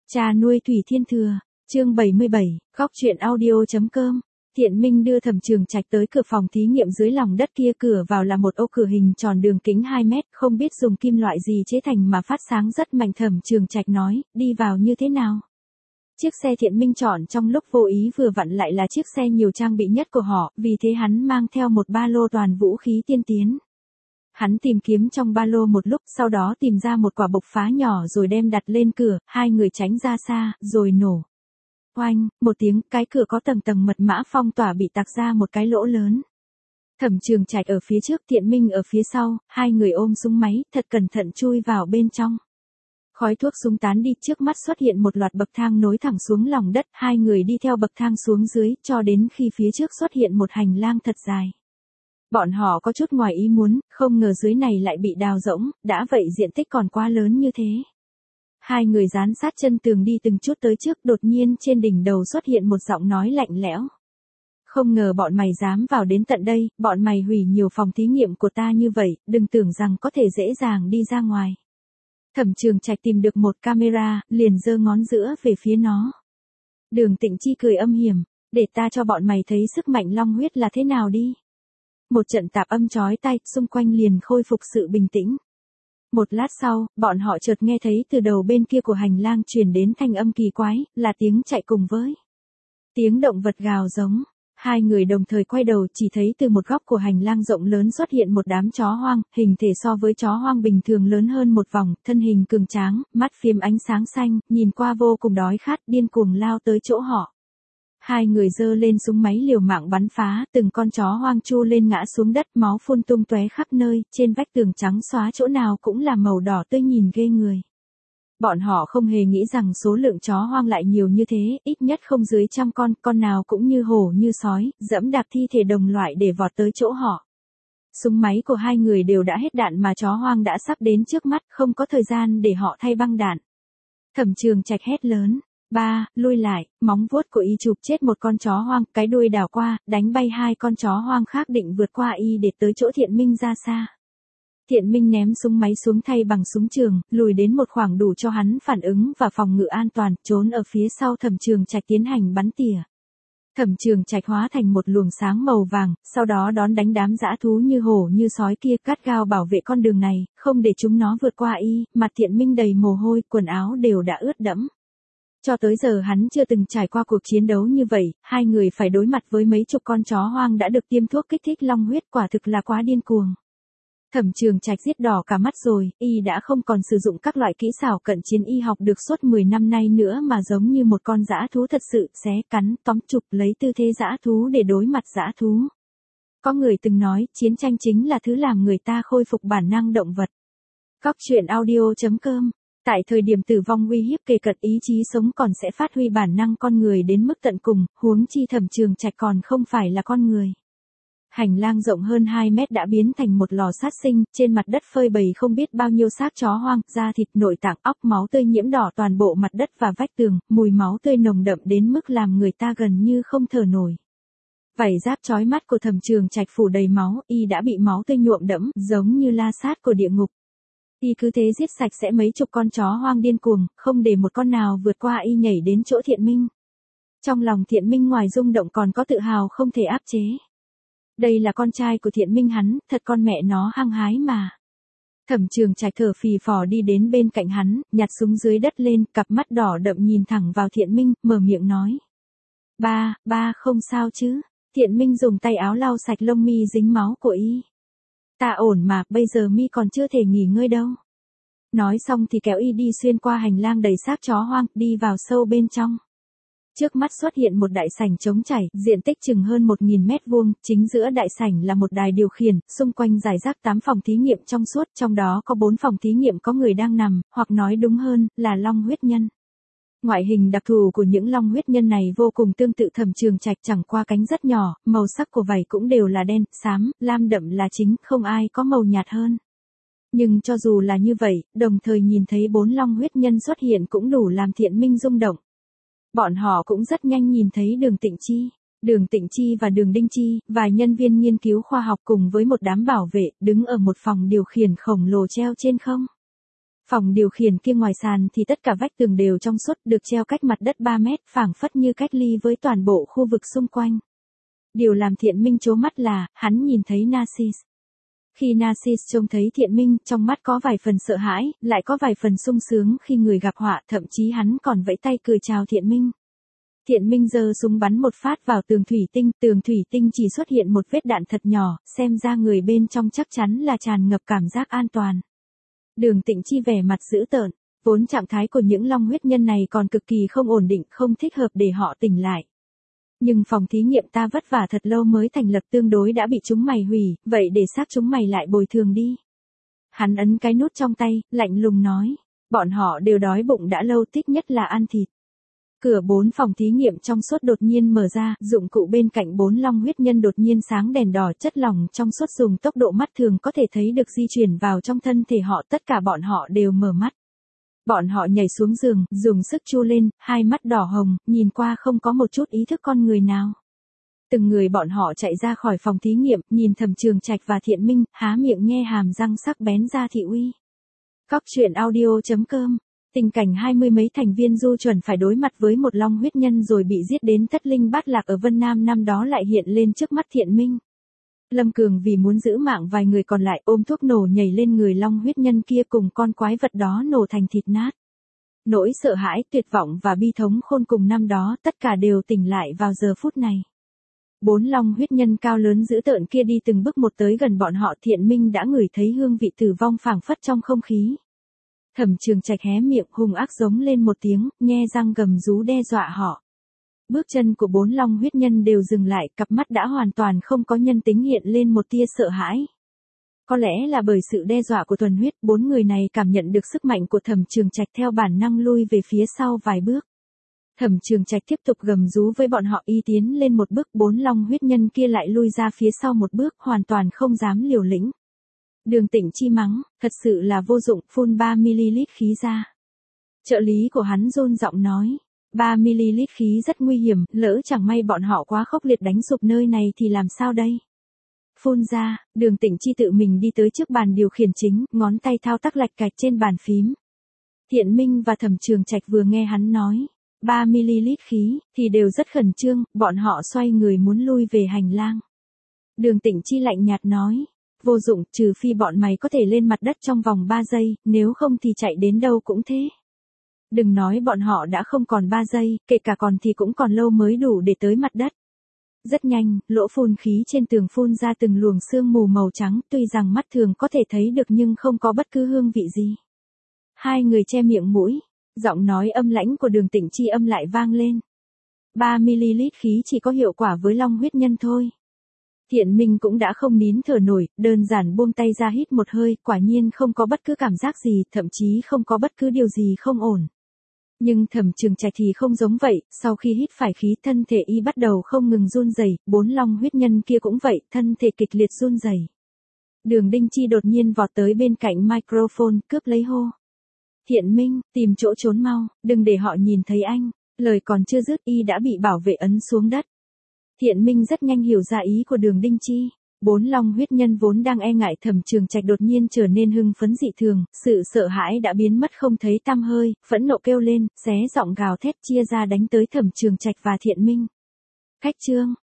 Cha nuôi Thủy Thiên Thừa, chương 77, góc truyện audio.com. Thiện Minh đưa Thẩm Trường Trạch tới cửa phòng thí nghiệm dưới lòng đất kia, cửa vào là một ô cửa hình tròn đường kính 2 mét, không biết dùng kim loại gì chế thành mà phát sáng rất mạnh. Thẩm Trường Trạch nói, đi vào như thế nào? Chiếc xe Thiện Minh chọn trong lúc vô ý vừa vặn lại là chiếc xe nhiều trang bị nhất của họ, vì thế hắn mang theo một ba lô toàn vũ khí tiên tiến. Hắn tìm kiếm trong ba lô một lúc, sau đó tìm ra một quả bộc phá nhỏ rồi đem đặt lên cửa, hai người tránh ra xa, rồi nổ. Oanh, một tiếng, cái cửa có tầng tầng mật mã phong tỏa bị tạc ra một cái lỗ lớn. Thẩm Trường Trạch ở phía trước, Thiện Minh ở phía sau, hai người ôm súng máy, thật cẩn thận chui vào bên trong. Khói thuốc súng tán đi, trước mắt xuất hiện một loạt bậc thang nối thẳng xuống lòng đất, hai người đi theo bậc thang xuống dưới, cho đến khi phía trước xuất hiện một hành lang thật dài. Bọn họ có chút ngoài ý muốn, không ngờ dưới này lại bị đào rỗng, đã vậy diện tích còn quá lớn như thế. Hai người dán sát chân tường đi từng chút tới trước, đột nhiên trên đỉnh đầu xuất hiện một giọng nói lạnh lẽo. Không ngờ bọn mày dám vào đến tận đây, bọn mày hủy nhiều phòng thí nghiệm của ta như vậy, đừng tưởng rằng có thể dễ dàng đi ra ngoài. Thẩm Trường Trạch tìm được một camera, liền giơ ngón giữa về phía nó. Đường Tịnh Chi cười âm hiểm, để ta cho bọn mày thấy sức mạnh long huyết là thế nào đi. Một trận tạp âm chói tai, xung quanh liền khôi phục sự bình tĩnh. Một lát sau, bọn họ chợt nghe thấy từ đầu bên kia của hành lang truyền đến thanh âm kỳ quái, là tiếng chạy cùng với tiếng động vật gào giống. Hai người đồng thời quay đầu, chỉ thấy từ một góc của hành lang rộng lớn xuất hiện một đám chó hoang, hình thể so với chó hoang bình thường lớn hơn một vòng, thân hình cường tráng, mắt phim ánh sáng xanh, nhìn qua vô cùng đói khát, điên cuồng lao tới chỗ họ. Hai người giơ lên súng máy liều mạng bắn phá, từng con chó hoang chu lên ngã xuống đất, máu phun tung tóe khắp nơi, trên vách tường trắng xóa chỗ nào cũng là màu đỏ tươi nhìn ghê người. Bọn họ không hề nghĩ rằng số lượng chó hoang lại nhiều như thế, ít nhất không dưới 100 con nào cũng như hổ như sói, dẫm đạp thi thể đồng loại để vọt tới chỗ họ. Súng máy của hai người đều đã hết đạn mà chó hoang đã sắp đến trước mắt, không có thời gian để họ thay băng đạn. Thẩm Trường Trạch hét lớn. Ba, lui lại, móng vuốt của y chụp chết một con chó hoang, cái đuôi đảo qua, đánh bay hai con chó hoang khác định vượt qua y để tới chỗ Thiện Minh ra xa. Thiện Minh ném súng máy xuống thay bằng súng trường, lùi đến một khoảng đủ cho hắn phản ứng và phòng ngự an toàn, trốn ở phía sau Thẩm Trường Trạch tiến hành bắn tỉa. Thẩm Trường Trạch hóa thành một luồng sáng màu vàng, sau đó đón đánh đám dã thú như hổ như sói kia, cắt gao bảo vệ con đường này, không để chúng nó vượt qua y. Mặt Thiện Minh đầy mồ hôi, quần áo đều đã ướt đẫm. Cho tới giờ hắn chưa từng trải qua cuộc chiến đấu như vậy, hai người phải đối mặt với mấy chục con chó hoang đã được tiêm thuốc kích thích long huyết, quả thực là quá điên cuồng. Thẩm Trường Trạch giết đỏ cả mắt rồi, y đã không còn sử dụng các loại kỹ xảo cận chiến y học được suốt 10 năm nay nữa mà giống như một con dã thú thật sự, xé, cắn, tóm chụp lấy tư thế dã thú để đối mặt dã thú. Có người từng nói, chiến tranh chính là thứ làm người ta khôi phục bản năng động vật. Góc truyện audio.com. Tại thời điểm tử vong uy hiếp kề cận, ý chí sống còn sẽ phát huy bản năng con người đến mức tận cùng, huống chi Thẩm Trường Trạch còn không phải là con người. Hành lang rộng hơn 2 mét đã biến thành một lò sát sinh, trên mặt đất phơi bày không biết bao nhiêu xác chó hoang, da thịt, nội tạng, óc, máu tươi nhiễm đỏ toàn bộ mặt đất và vách tường, mùi máu tươi nồng đậm đến mức làm người ta gần như không thở nổi. Vảy giáp chói mắt của Thẩm Trường Trạch phủ đầy máu, y đã bị máu tươi nhuộm đẫm, giống như la sát của địa ngục. Y cứ thế giết sạch sẽ mấy chục con chó hoang điên cuồng, không để một con nào vượt qua y nhảy đến chỗ Thiện Minh. Trong lòng Thiện Minh ngoài rung động còn có tự hào không thể áp chế. Đây là con trai của Thiện Minh hắn, thật con mẹ nó hăng hái mà. Thẩm Trường Trạch thở phì phò đi đến bên cạnh hắn, nhặt súng dưới đất lên, cặp mắt đỏ đậm nhìn thẳng vào Thiện Minh, mở miệng nói. Ba không sao chứ? Thiện Minh dùng tay áo lau sạch lông mi dính máu của y. Ta ổn mà, bây giờ mi còn chưa thể nghỉ ngơi đâu. Nói xong thì kéo y đi xuyên qua hành lang đầy xác chó hoang, đi vào sâu bên trong. Trước mắt xuất hiện một đại sảnh trống trải, diện tích chừng hơn 1000 mét vuông, chính giữa đại sảnh là một đài điều khiển, xung quanh rải rác 8 phòng thí nghiệm trong suốt, trong đó có 4 phòng thí nghiệm có người đang nằm, hoặc nói đúng hơn, là long huyết nhân. Ngoại hình đặc thù của những long huyết nhân này vô cùng tương tự Thẩm Trường Trạch, chẳng qua cánh rất nhỏ, màu sắc của vảy cũng đều là đen, xám, lam đậm là chính, không ai có màu nhạt hơn. Nhưng cho dù là như vậy, đồng thời nhìn thấy 4 long huyết nhân xuất hiện cũng đủ làm Thiện Minh rung động. Bọn họ cũng rất nhanh nhìn thấy Đường Tịnh Chi và Đường Đinh Chi, vài nhân viên nghiên cứu khoa học cùng với một đám bảo vệ, đứng ở một phòng điều khiển khổng lồ treo trên không. Phòng điều khiển kia ngoài sàn thì tất cả vách tường đều trong suốt, được treo cách mặt đất 3 mét, phảng phất như cách ly với toàn bộ khu vực xung quanh. Điều làm Thiện Minh trố mắt là, hắn nhìn thấy Narcisse. Khi Narcisse trông thấy Thiện Minh, trong mắt có vài phần sợ hãi, lại có vài phần sung sướng khi người gặp họa, thậm chí hắn còn vẫy tay cười chào Thiện Minh. Thiện Minh giơ súng bắn một phát vào tường thủy tinh chỉ xuất hiện một vết đạn thật nhỏ, xem ra người bên trong chắc chắn là tràn ngập cảm giác an toàn. Đường Tịnh Chi vẻ mặt dữ tợn, vốn trạng thái của những long huyết nhân này còn cực kỳ không ổn định, không thích hợp để họ tỉnh lại. Nhưng phòng thí nghiệm ta vất vả thật lâu mới thành lập tương đối đã bị chúng mày hủy, vậy để xác chúng mày lại bồi thường đi. Hắn ấn cái nút trong tay, lạnh lùng nói, bọn họ đều đói bụng đã lâu, thích nhất là ăn thịt. Cửa 4 phòng thí nghiệm trong suốt đột nhiên mở ra, dụng cụ bên cạnh 4 long huyết nhân đột nhiên sáng đèn đỏ, chất lỏng trong suốt dùng tốc độ mắt thường có thể thấy được di chuyển vào trong thân thể họ, tất cả bọn họ đều mở mắt. Bọn họ nhảy xuống giường, dùng sức chu lên, hai mắt đỏ hồng, nhìn qua không có một chút ý thức con người nào. Từng người bọn họ chạy ra khỏi phòng thí nghiệm, nhìn Thẩm Trường Trạch và Thiện Minh, há miệng nghe hàm răng sắc bén ra thị uy. Cóc truyện audio.com. Tình cảnh 20 mấy thành viên du chuẩn phải đối mặt với một long huyết nhân rồi bị giết đến thất linh bát lạc ở Vân Nam năm đó lại hiện lên trước mắt Thiện Minh. Lâm Cường vì muốn giữ mạng vài người còn lại ôm thuốc nổ nhảy lên người long huyết nhân kia cùng con quái vật đó nổ thành thịt nát. Nỗi sợ hãi, tuyệt vọng và bi thống khôn cùng năm đó tất cả đều tỉnh lại vào giờ phút này. 4 long huyết nhân cao lớn dữ tợn kia đi từng bước một tới gần bọn họ, Thiện Minh đã ngửi thấy hương vị tử vong phảng phất trong không khí. Thẩm Trường Trạch hé miệng hung ác giống lên một tiếng, nhe răng gầm rú đe dọa họ. Bước chân của 4 long huyết nhân đều dừng lại, cặp mắt đã hoàn toàn không có nhân tính hiện lên một tia sợ hãi. Có lẽ là bởi sự đe dọa của thuần huyết, 4 người này cảm nhận được sức mạnh của Thẩm Trường Trạch theo bản năng lui về phía sau vài bước. Thẩm Trường Trạch tiếp tục gầm rú với bọn họ, y tiến lên một bước, 4 long huyết nhân kia lại lui ra phía sau một bước, hoàn toàn không dám liều lĩnh. Đường Tịnh Chi mắng, thật sự là vô dụng, phun 3ml khí ra. Trợ lý của hắn run giọng nói, 3ml khí rất nguy hiểm, lỡ chẳng may bọn họ quá khốc liệt đánh sụp nơi này thì làm sao đây? Phun ra, Đường Tịnh Chi tự mình đi tới trước bàn điều khiển chính, ngón tay thao tác lạch cạch trên bàn phím. Thiện Minh và Thẩm Trường Trạch vừa nghe hắn nói 3ml khí, thì đều rất khẩn trương, bọn họ xoay người muốn lui về hành lang. Đường Tịnh Chi lạnh nhạt nói, vô dụng, trừ phi bọn mày có thể lên mặt đất trong vòng 3 giây, nếu không thì chạy đến đâu cũng thế. Đừng nói bọn họ đã không còn 3 giây, kể cả còn thì cũng còn lâu mới đủ để tới mặt đất. Rất nhanh, lỗ phun khí trên tường phun ra từng luồng sương mù màu trắng, tuy rằng mắt thường có thể thấy được nhưng không có bất cứ hương vị gì. Hai người che miệng mũi, giọng nói âm lãnh của Đường Tịnh Chi âm lại vang lên. 3ml khí chỉ có hiệu quả với long huyết nhân thôi. Thiện Minh cũng đã không nín thở nổi, đơn giản buông tay ra hít một hơi, quả nhiên không có bất cứ cảm giác gì, thậm chí không có bất cứ điều gì không ổn. Nhưng Thẩm Trường Trạch thì không giống vậy, sau khi hít phải khí thân thể y bắt đầu không ngừng run rẩy, 4 long huyết nhân kia cũng vậy, thân thể kịch liệt run rẩy. Đường Đinh Chi đột nhiên vọt tới bên cạnh microphone, cướp lấy hô. Thiện Minh, tìm chỗ trốn mau, đừng để họ nhìn thấy anh. Lời còn chưa dứt y đã bị bảo vệ ấn xuống đất. Thiện Minh rất nhanh hiểu ra ý của Đường Đinh Chi. 4 long huyết nhân vốn đang e ngại Thẩm Trường Trạch đột nhiên trở nên hưng phấn dị thường, sự sợ hãi đã biến mất không thấy tăm hơi, phẫn nộ kêu lên, xé giọng gào thét chia ra đánh tới Thẩm Trường Trạch và Thiện Minh. Khách trương,